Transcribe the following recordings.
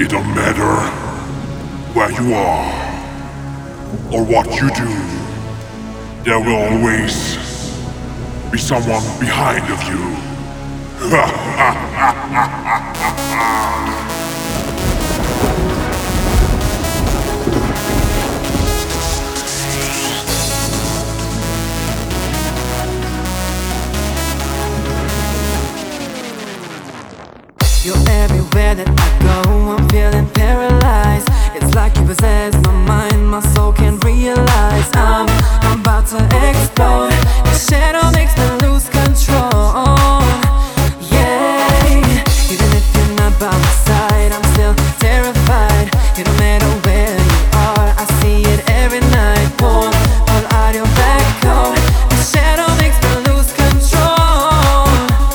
It don't matter where you are or what you do, there will always be someone behind of you. You're everywhere that I go, I'm feeling paralyzed. It's like you possess my mind, my soul can't realize I'm about to explode. The shadow makes me lose control. Yeah, even if you're not by my side, I'm still terrified. It don't matter where you are, I see it every night. Pull out your back coat. The shadow makes me lose control.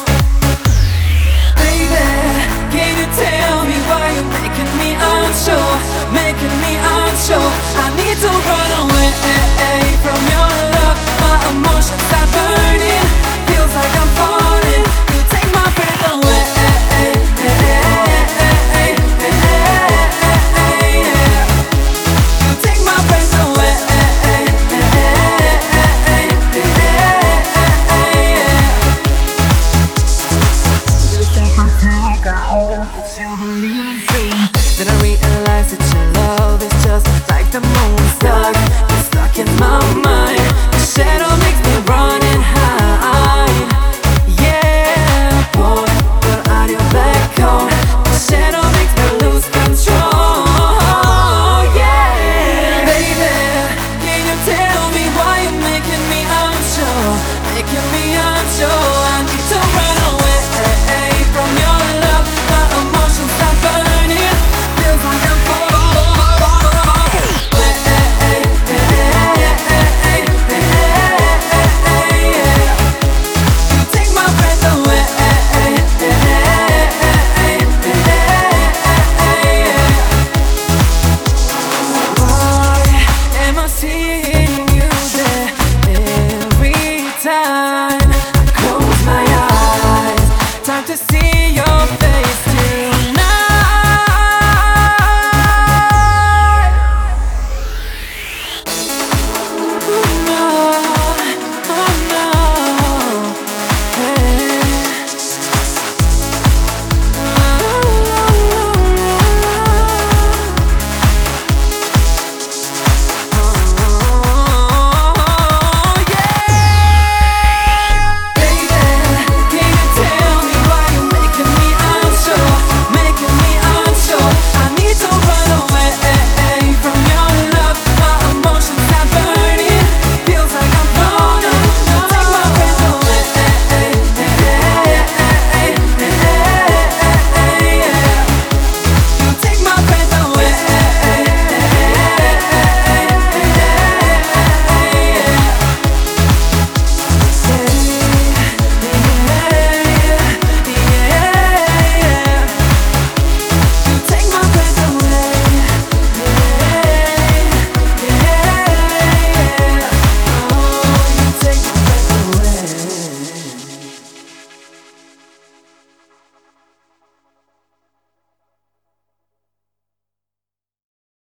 Can you tell me why you're making me unsure? Making me unsure. I need to run away from your love. My emotions are burning. Feels like I'm falling. You take my breath away. You take my breath away. Then I realize that your love is just like the moon stuck. It's stuck in my mind. The shadow makes me run and hide. Yeah, pull out your black coat. The shadow makes me lose control. Yeah, baby, can you tell me why you're making me unsure? Making me unsure. I need to run away from your love. My emotions are burning. Feels like I'm falling. You take my breath away. Why am I seeing you there every time I close my eyes? Time to see your face.